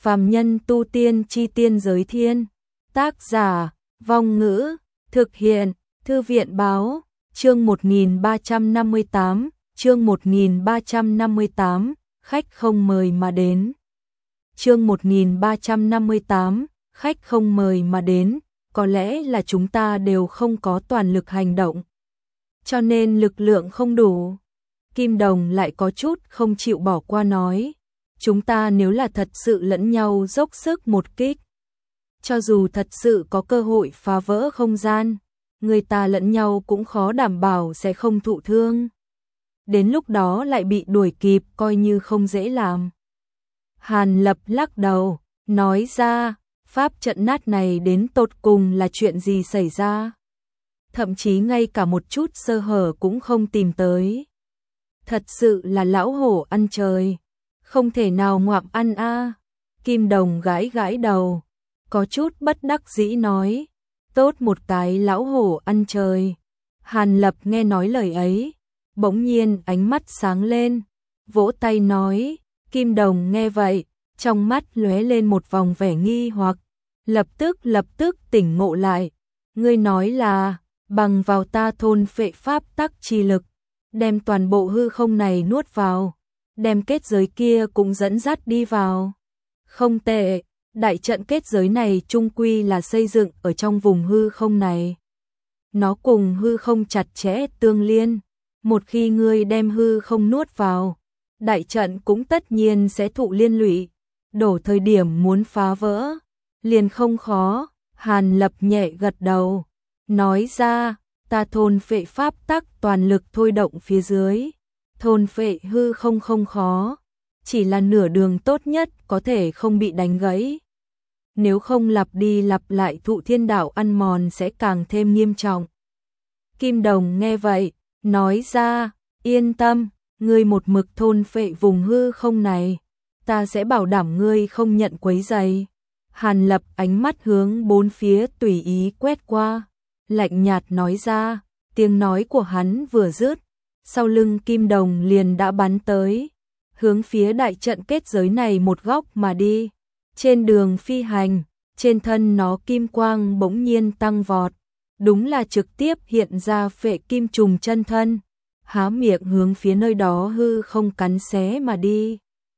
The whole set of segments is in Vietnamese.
Phàm nhân tu tiên chi tiên giới thiên. Tác giả, Vong Ngữ, thực hiện, Thư viện Báo, chương 1358, chương 1358, khách không mời mà đến. Chương 1358, khách không mời mà đến, có lẽ là chúng ta đều không có toàn lực hành động, cho nên lực lượng không đủ. Kim Đồng lại có chút không chịu bỏ qua nói, chúng ta nếu là thật sự lẫn nhau dốc sức một kích, cho dù thật sự có cơ hội phá vỡ không gian, người ta lẫn nhau cũng khó đảm bảo sẽ không thụ thương. Đến lúc đó lại bị đuổi kịp coi như không dễ làm. Hàn Lập lắc đầu, nói ra, pháp trận nát này đến tột cùng là chuyện gì xảy ra? Thậm chí ngay cả một chút sơ hở cũng không tìm tới. Thật sự là lão hổ ăn trời, không thể nào ngoạm ăn a. Kim Đồng gãi gãi đầu, có chút bất đắc dĩ nói, tốt một cái lão hổ ăn trời. Hàn Lập nghe nói lời ấy, bỗng nhiên ánh mắt sáng lên, vỗ tay nói, Kim Đồng nghe vậy, trong mắt lóe lên một vòng vẻ nghi hoặc, lập tức tỉnh ngộ lại, ngươi nói là, bằng vào ta thôn phệ pháp tắc chi lực, đem toàn bộ hư không này nuốt vào, đem kết giới kia cũng dẫn dắt đi vào. Không tệ, đại trận kết giới này chung quy là xây dựng ở trong vùng hư không này. Nó cùng hư không chặt chẽ tương liên, một khi ngươi đem hư không nuốt vào, đại trận cũng tất nhiên sẽ thụ liên lụy, đổ thời điểm muốn phá vỡ, liền không khó. Hàn Lập nhẹ gật đầu, nói ra, ta thôn phệ pháp tắc toàn lực thôi động phía dưới, thôn phệ hư không không khó, chỉ là nửa đường tốt nhất có thể không bị đánh gãy. Nếu không lặp đi lặp lại thụ thiên đạo ăn mòn sẽ càng thêm nghiêm trọng. Kim Đồng nghe vậy, nói ra, yên tâm, ngươi một mực thôn phệ vùng hư không này, ta sẽ bảo đảm ngươi không nhận quấy rầy. Hàn Lập ánh mắt hướng bốn phía tùy ý quét qua, lạnh nhạt nói ra, tiếng nói của hắn vừa dứt, sau lưng Kim Đồng liền đã bắn tới, hướng phía đại trận kết giới này một góc mà đi. Trên đường phi hành, trên thân nó kim quang bỗng nhiên tăng vọt, đúng là trực tiếp hiện ra phệ kim trùng chân thân, há miệng hướng phía nơi đó hư không cắn xé mà đi.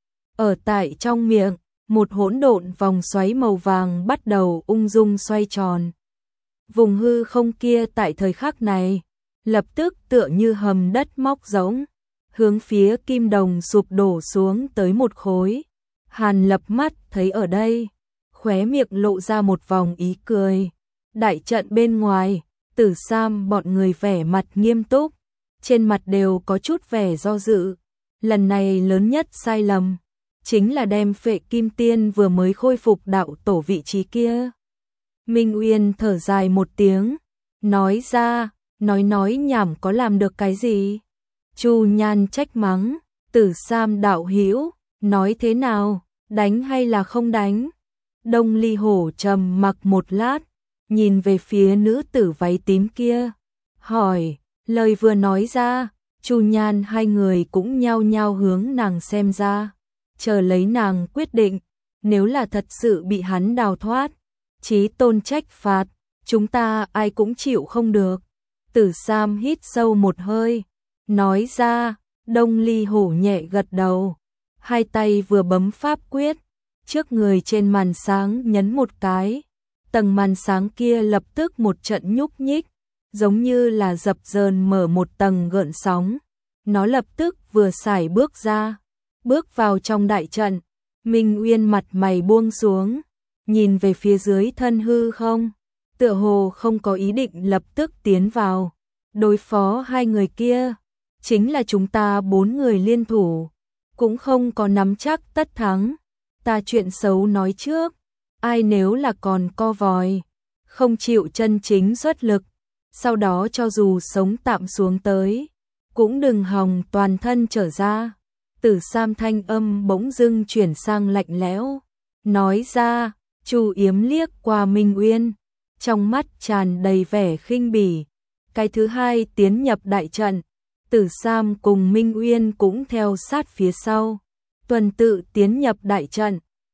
Ở tại trong miệng, một hỗn độn vòng xoáy màu vàng bắt đầu ung dung xoay tròn. Vùng hư không kia tại thời khắc này, lập tức tựa như hầm đất móc rỗng, hướng phía Kim Đồng sụp đổ xuống tới một khối. Hàn Lập mắt thấy ở đây, khóe miệng lộ ra một vòng ý cười. Đại trận bên ngoài, Tử Sam bọn người vẻ mặt nghiêm túc, trên mặt đều có chút vẻ do dự. Lần này lớn nhất sai lầm, chính là đem phệ kim tiên vừa mới khôi phục đạo tổ vị trí kia. Minh Uyên thở dài một tiếng, nói ra, nói nhảm có làm được cái gì? Chu Nhan trách mắng, Tử Sam đạo hữu, nói thế nào, đánh hay là không đánh? Đông Ly Hổ trầm mặc một lát, nhìn về phía nữ tử váy tím kia, hỏi, lời vừa nói ra, Chu Nhan hai người cũng nhao nhao hướng nàng xem ra, chờ lấy nàng quyết định, nếu là thật sự bị hắn đào thoát, chí tôn trách phạt, chúng ta ai cũng chịu không được. Tử Sam hít sâu một hơi, nói ra, Đông Ly Hổ nhẹ gật đầu, hai tay vừa bấm pháp quyết, trước người trên màn sáng nhấn một cái, tầng màn sáng kia lập tức một trận nhúc nhích, giống như là dập dờn mở một tầng gợn sóng, nó lập tức vừa sải bước ra, bước vào trong đại trận. Minh Uyên mặt mày buông xuống, nhìn về phía dưới thân hư không, tựa hồ không có ý định lập tức tiến vào, đối phó hai người kia, chính là chúng ta bốn người liên thủ, cũng không có nắm chắc tất thắng. Ta chuyện xấu nói trước, ai nếu là còn co vòi, không chịu chân chính xuất lực, sau đó cho dù sống tạm xuống tới, cũng đừng hòng toàn thân trở ra. Tử Sam thanh âm bỗng dưng chuyển sang lạnh lẽo, nói ra, Chu Yếm liếc qua Minh Uyên, trong mắt tràn đầy vẻ khinh bỉ. Cái thứ hai tiến nhập đại trận, Tử Sam cùng Minh Uyên cũng theo sát phía sau, tuần tự tiến nhập đại trận.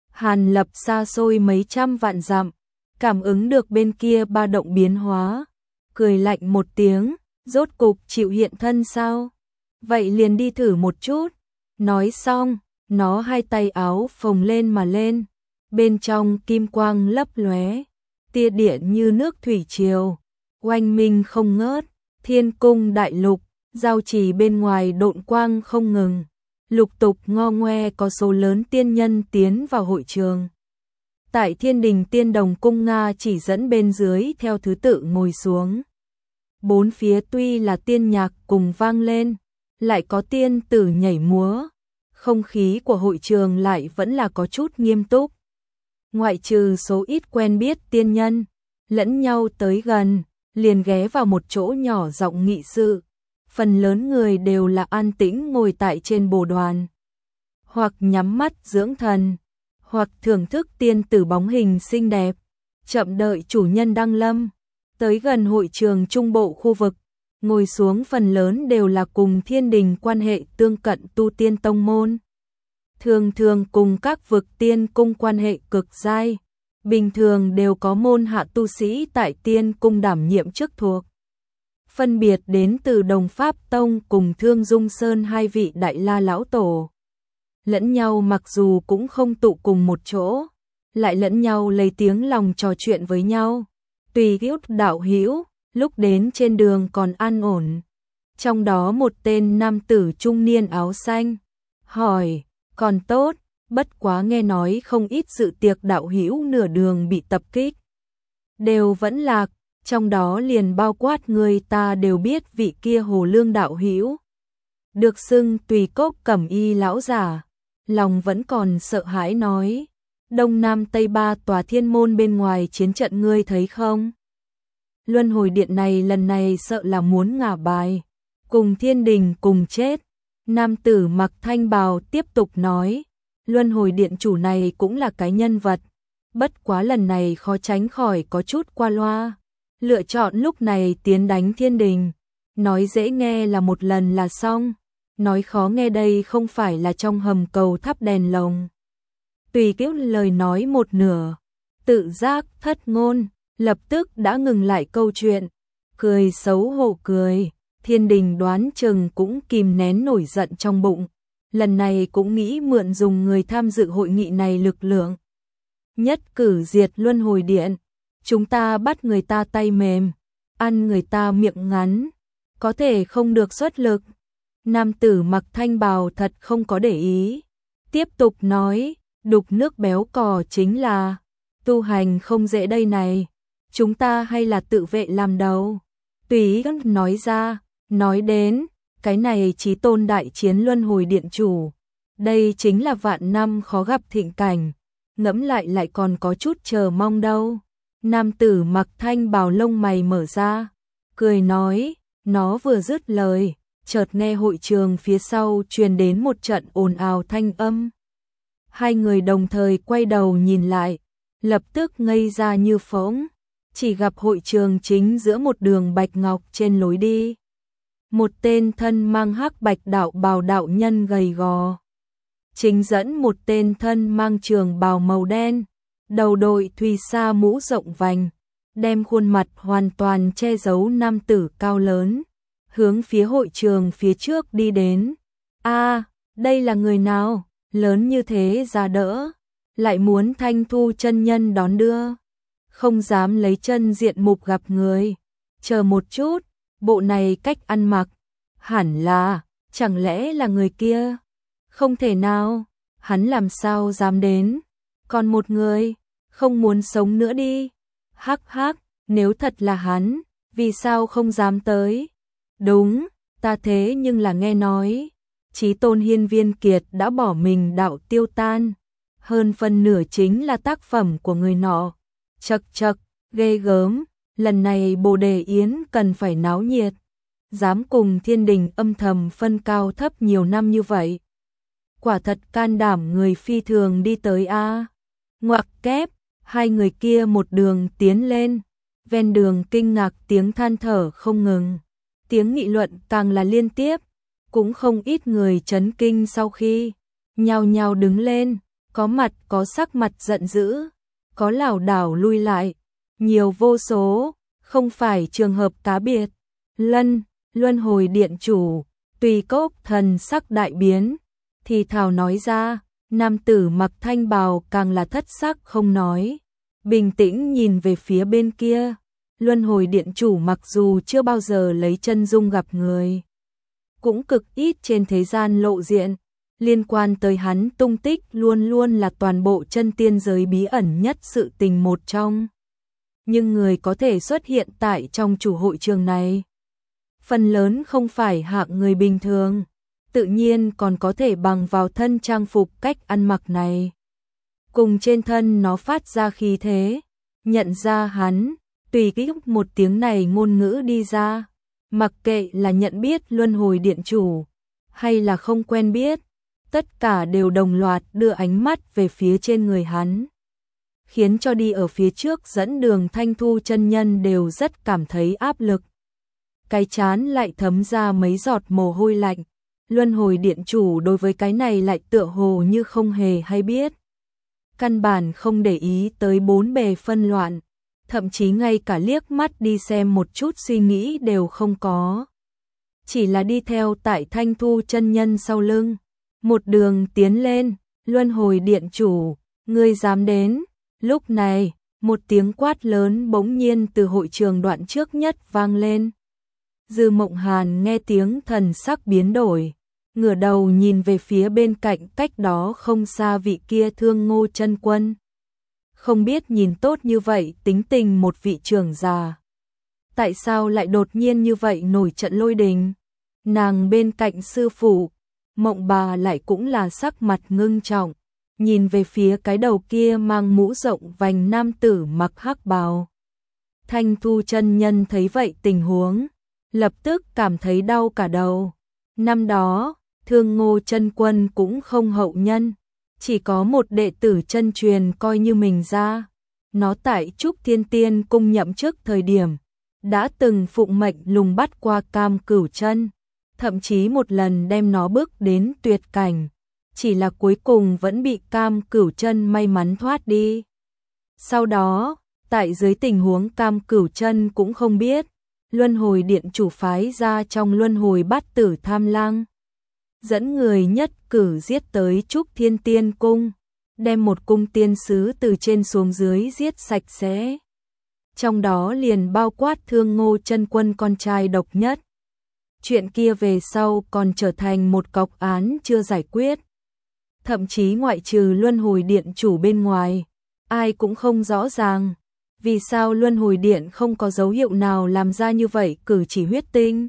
Hàn Lập xa xôi mấy trăm vạn dặm, cảm ứng được bên kia ba động biến hóa, cười lạnh một tiếng, rốt cục chịu hiện thân sao? Vậy liền đi thử một chút. Nói xong, nó hai tay áo phồng lên mà lên, bên trong kim quang lấp lóe, tia điện như nước thủy triều, oanh minh không ngớt, thiên cung đại lục, giao chỉ bên ngoài độn quang không ngừng, lục tục ngo ngoe có số lớn tiên nhân tiến vào hội trường. Tại Thiên Đình Tiên Đồng Cung Nga chỉ dẫn bên dưới theo thứ tự ngồi xuống. Bốn phía tuy là tiên nhạc cùng vang lên, lại có tiên tử nhảy múa, không khí của hội trường lại vẫn là có chút nghiêm túc. Ngoại trừ số ít quen biết tiên nhân, lẫn nhau tới gần, liền ghé vào một chỗ nhỏ giọng nghị sự. Phần lớn người đều là an tĩnh ngồi tại trên bồ đoàn, hoặc nhắm mắt dưỡng thần, hoặc thưởng thức tiên tử bóng hình xinh đẹp, chậm đợi chủ nhân đăng lâm. Tới gần hội trường trung bộ khu vực, ngồi xuống phần lớn đều là cùng Thiên Đình quan hệ tương cận tu tiên tông môn. Thường thường cùng các vực tiên cung quan hệ cực giai, bình thường đều có môn hạ tu sĩ tại tiên cung đảm nhiệm chức thuộc. Phân biệt đến từ Đồng Pháp Tông cùng Thương Dung Sơn hai vị đại la lão tổ. Lẫn nhau mặc dù cũng không tụ cùng một chỗ, lại lẫn nhau lấy tiếng lòng trò chuyện với nhau. Tùy hữu đạo hữu, lúc đến trên đường còn an ổn. Trong đó một tên nam tử trung niên áo xanh hỏi, còn tốt, bất quá nghe nói không ít sự tiệc đạo hữu nửa đường bị tập kích, đều vẫn lạc, trong đó liền bao quát người ta đều biết vị kia Hồ Lương đạo hữu, được xưng Tùy Cốc Cẩm Y lão giả, lòng vẫn còn sợ hãi nói, Đông Nam Tây ba tòa thiên môn bên ngoài chiến trận ngươi thấy không? Luân hồi điện này lần này sợ là muốn ngả bài, cùng Thiên Đình cùng chết. Nam tử mặc thanh bào tiếp tục nói, Luân hồi điện chủ này cũng là cái nhân vật, bất quá lần này khó tránh khỏi có chút qua loa, lựa chọn lúc này tiến đánh Thiên Đình, nói dễ nghe là một lần là xong, nói khó nghe đây không phải là trong hầm cầu thắp đèn lồng. Tùy Kiễu lời nói một nửa, tự giác thất ngôn, lập tức đã ngừng lại câu chuyện, cười xấu hổ cười. Thiên Đình đoán chừng cũng kìm nén nổi giận trong bụng, lần này cũng nghĩ mượn dùng người tham dự hội nghị này lực lượng. Nhất cử diệt luân hồi điện, chúng ta bắt người ta tay mềm, ăn người ta miệng ngắn, có thể không được xuất lực. Nam tử mặc thanh bào thật không có để ý, tiếp tục nói, đục nước béo cò chính là, tu hành không dễ đây này, chúng ta hay là tự vệ làm đầu. Tùy nói ra, nói đến, cái này chí tôn đại chiến luân hồi điện chủ, đây chính là vạn năm khó gặp thịnh cảnh, ngẫm lại còn có chút chờ mong đâu. Nam tử mặc thanh bào lông mày mở ra, cười nói, nó vừa dứt lời, chợt nghe hội trường phía sau truyền đến một trận ồn ào thanh âm. Hai người đồng thời quay đầu nhìn lại, lập tức ngây ra như phỗng, chỉ gặp hội trường chính giữa một đường bạch ngọc trên lối đi. Một tên thân mang hắc bạch đạo bào đạo nhân gầy gò, chính dẫn một tên thân mang trường bào màu đen, đầu đội thùy sa mũ rộng vành, đem khuôn mặt hoàn toàn che giấu nam tử cao lớn, hướng phía hội trường phía trước đi đến. A, đây là người nào, lớn như thế ra đỡ, lại muốn Thanh Thu chân nhân đón đưa, không dám lấy chân diện mục gặp người. Chờ một chút, bộ này cách ăn mặc, hẳn là, chẳng lẽ là người kia? Không thể nào, hắn làm sao dám đến? Còn một người, không muốn sống nữa đi. Hắc hắc, nếu thật là hắn, vì sao không dám tới? Đúng, ta thế nhưng là nghe nói, Chí Tôn Hiên Viên Kiệt đã bỏ mình đạo tiêu tan, hơn phần nửa chính là tác phẩm của người nọ. Chậc chậc, ghê gớm, lần này Bồ Đề Yến cần phải náo nhiệt, dám cùng Thiên Đình âm thầm phân cao thấp nhiều năm như vậy. Quả thật can đảm người phi thường đi tới a. Ngoặc kép, hai người kia một đường tiến lên, ven đường kinh ngạc tiếng than thở không ngừng, tiếng nghị luận càng là liên tiếp, cũng không ít người chấn kinh sau khi nhao nhao đứng lên, có mặt có sắc mặt giận dữ, có lảo đảo lui lại, nhiều vô số, không phải trường hợp cá biệt. Luân hồi điện chủ, Tùy Cốc thần sắc đại biến, thì thào nói ra, nam tử mặc thanh bào càng là thất sắc không nói, bình tĩnh nhìn về phía bên kia. Luân hồi điện chủ mặc dù chưa bao giờ lấy chân dung gặp người, cũng cực ít trên thế gian lộ diện, liên quan tới hắn tung tích luôn luôn là toàn bộ chân tiên giới bí ẩn nhất sự tình một trong. Nhưng người có thể xuất hiện tại trong chủ hội trường này, phần lớn không phải hạng người bình thường, tự nhiên còn có thể bằng vào thân trang phục cách ăn mặc này. Cùng trên thân nó phát ra khí thế, nhận ra hắn, tùy kích một tiếng này ngôn ngữ đi ra, mặc kệ là nhận biết luân hồi điện chủ, hay là không quen biết, tất cả đều đồng loạt đưa ánh mắt về phía trên người hắn, khiến cho đi ở phía trước dẫn đường Thanh Thu chân nhân đều rất cảm thấy áp lực. Cái chán lại thấm ra mấy giọt mồ hôi lạnh, luân hồi điện chủ đối với cái này lại tựa hồ như không hề hay biết. Căn bản không để ý tới bốn bề phân loạn, thậm chí ngay cả liếc mắt đi xem một chút suy nghĩ đều không có. Chỉ là đi theo tại Thanh Thu chân nhân sau lưng, một đường tiến lên, luân hồi điện chủ, ngươi dám đến. Lúc này, một tiếng quát lớn bỗng nhiên từ hội trường đoạn trước nhất vang lên. Dư Mộng Hàn nghe tiếng thần sắc biến đổi, ngửa đầu nhìn về phía bên cạnh cách đó không xa vị kia Thương Ngô chân quân. Không biết nhìn tốt như vậy tính tình một vị trưởng già, tại sao lại đột nhiên như vậy nổi trận lôi đình? Nàng bên cạnh sư phụ, Mộng bà lại cũng là sắc mặt ngưng trọng, nhìn về phía cái đầu kia mang mũ rộng vành nam tử mặc hắc bào. Thanh Thu chân nhân thấy vậy tình huống, lập tức cảm thấy đau cả đầu. Năm đó, Thương Ngô chân quân cũng không hậu nhân, chỉ có một đệ tử chân truyền coi như mình ra. Nó tại Trúc Thiên Tiên cung nhậm chức thời điểm, đã từng phụng mệnh lùng bắt qua Cam Cửu Chân, thậm chí một lần đem nó bước đến tuyệt cảnh, chỉ là cuối cùng vẫn bị Cam Cửu Chân may mắn thoát đi. Sau đó, tại dưới tình huống Cam Cửu Chân cũng không biết, luân hồi điện chủ phái ra trong luân hồi bát tử Tham Lang, dẫn người nhất cử giết tới Trúc Thiên Tiên cung, đem một cung tiên sứ từ trên xuống dưới giết sạch sẽ. Trong đó liền bao quát Thương Ngô chân quân con trai độc nhất. Chuyện kia về sau còn trở thành một cọc án chưa giải quyết. Thậm chí ngoại trừ luân hồi điện chủ bên ngoài, ai cũng không rõ ràng vì sao luân hồi điện không có dấu hiệu nào làm ra như vậy cử chỉ huyết tinh.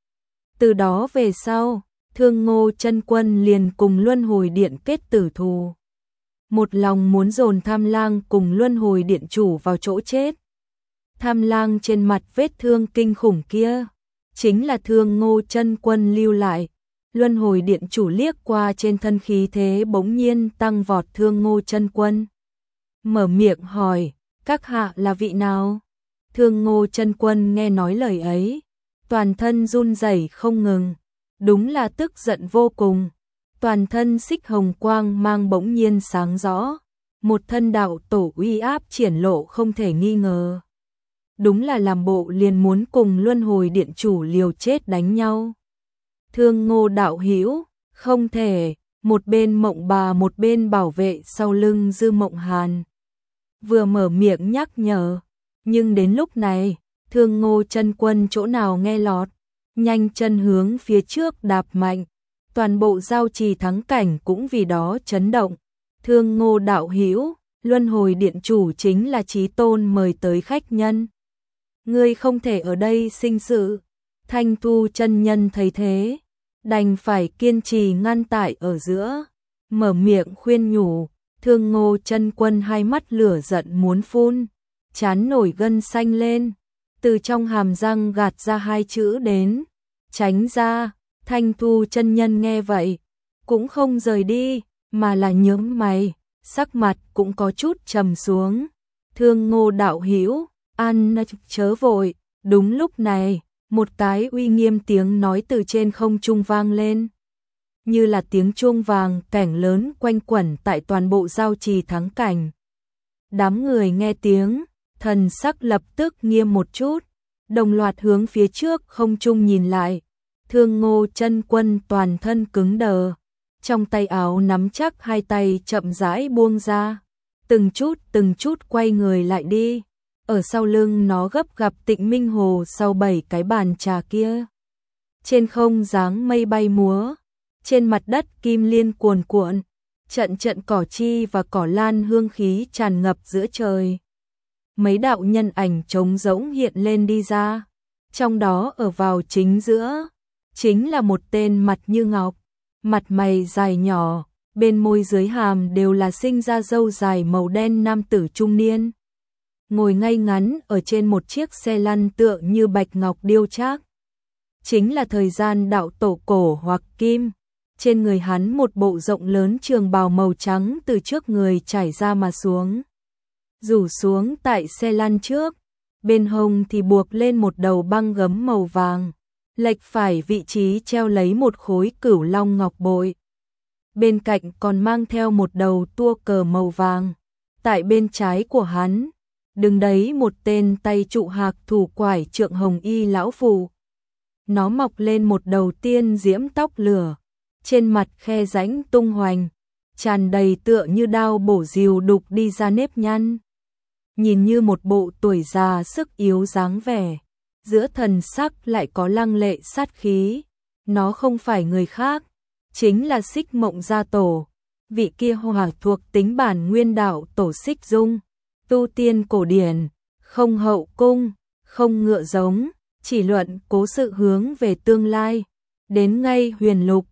Từ đó về sau, Thương Ngô chân quân liền cùng luân hồi điện kết tử thù, một lòng muốn dồn Tham Lang cùng luân hồi điện chủ vào chỗ chết. Tham Lang trên mặt vết thương kinh khủng kia, chính là Thương Ngô chân quân lưu lại. Luân hồi điện chủ liếc qua trên thân khí thế bỗng nhiên tăng vọt Thương Ngô chân quân, mở miệng hỏi, các hạ là vị nào? Thương Ngô chân quân nghe nói lời ấy, toàn thân run rẩy không ngừng, đúng là tức giận vô cùng. Toàn thân xích hồng quang mang bỗng nhiên sáng rõ, một thân đạo tổ uy áp triển lộ không thể nghi ngờ. Đúng là làm bộ liền muốn cùng luân hồi điện chủ liều chết đánh nhau. Thương Ngô đạo hữu, không thể, một bên Mộng bà một bên bảo vệ sau lưng Dư Mộng Hàn. Vừa mở miệng nhắc nhở, nhưng đến lúc này, Thương Ngô chân quân chỗ nào nghe lọt, nhanh chân hướng phía trước đạp mạnh, toàn bộ giao trì thắng cảnh cũng vì đó chấn động. Thương Ngô đạo hữu, luân hồi điện chủ chính là Chí Tôn mời tới khách nhân. Ngươi không thể ở đây sinh sự. Thanh Thu chân nhân thấy thế, đành phải kiên trì ngăn tại ở giữa, mở miệng khuyên nhủ. Thương Ngô chân quân hai mắt lửa giận muốn phun, trán nổi gân xanh lên, từ trong hàm răng gạt ra hai chữ đến, tránh ra. Thanh Thu chân nhân nghe vậy, cũng không rời đi, mà là nhướng mày, sắc mặt cũng có chút trầm xuống. Thương Ngô đạo hữu, an chớ vội. Đúng lúc này, một cái uy nghiêm tiếng nói từ trên không trung vang lên. như là tiếng chuông vàng cảnh lớn quanh quẩn tại toàn bộ giao trì thắng cảnh. Đám người nghe tiếng, thần sắc lập tức nghiêm một chút, đồng loạt hướng phía trước không trung nhìn lại. Thương Ngô Chân Quân toàn thân cứng đờ, trong tay áo nắm chắc hai tay chậm rãi buông ra, từng chút quay người lại đi. Ở sau lưng nó gấp gặp Tịnh Minh Hồ sau 7 cái bàn trà kia. Trên không dáng mây bay múa, trên mặt đất kim liên cuồn cuộn, trận trận cỏ chi và cỏ lan hương khí tràn ngập giữa trời. Mấy đạo nhân ảnh trống rỗng hiện lên đi ra, trong đó ở vào chính giữa, chính là một tên mặt như ngọc, mặt mày dài nhỏ, bên môi dưới hàm đều là sinh ra râu dài màu đen nam tử trung niên. Ngồi ngay ngắn ở trên một chiếc xe lăn tựa như bạch ngọc điêu trác. Chính là thời gian đạo tổ Cổ Hoặc Kim. Trên người hắn một bộ rộng lớn trường bào màu trắng từ trước người trải ra mà xuống. Rủ xuống tại xe lăn trước, bên hông thì buộc lên một đầu băng gấm màu vàng. Lệch phải vị trí treo lấy một khối cửu long ngọc bội. Bên cạnh còn mang theo một đầu tua cờ màu vàng. Tại bên trái của hắn, đứng đấy một tên tay trụ hạc thủ quải trượng hồng y lão phù. Nó mọc lên một đầu tiên diễm tóc lửa, trên mặt khe rãnh tung hoành, tràn đầy tựa như đao bổ rìu đục đi ra nếp nhăn. Nhìn như một bộ tuổi già sức yếu dáng vẻ, giữa thần sắc lại có lăng lệ sát khí. Nó không phải người khác, chính là Xích Mộng Gia Tổ, vị kia hỏa thuộc tính bản nguyên đạo tổ Xích Dung. Tu tiên cổ điển, không hậu cung, không ngựa giống, chỉ luận cố sự hướng về tương lai. Đến ngay huyền lục,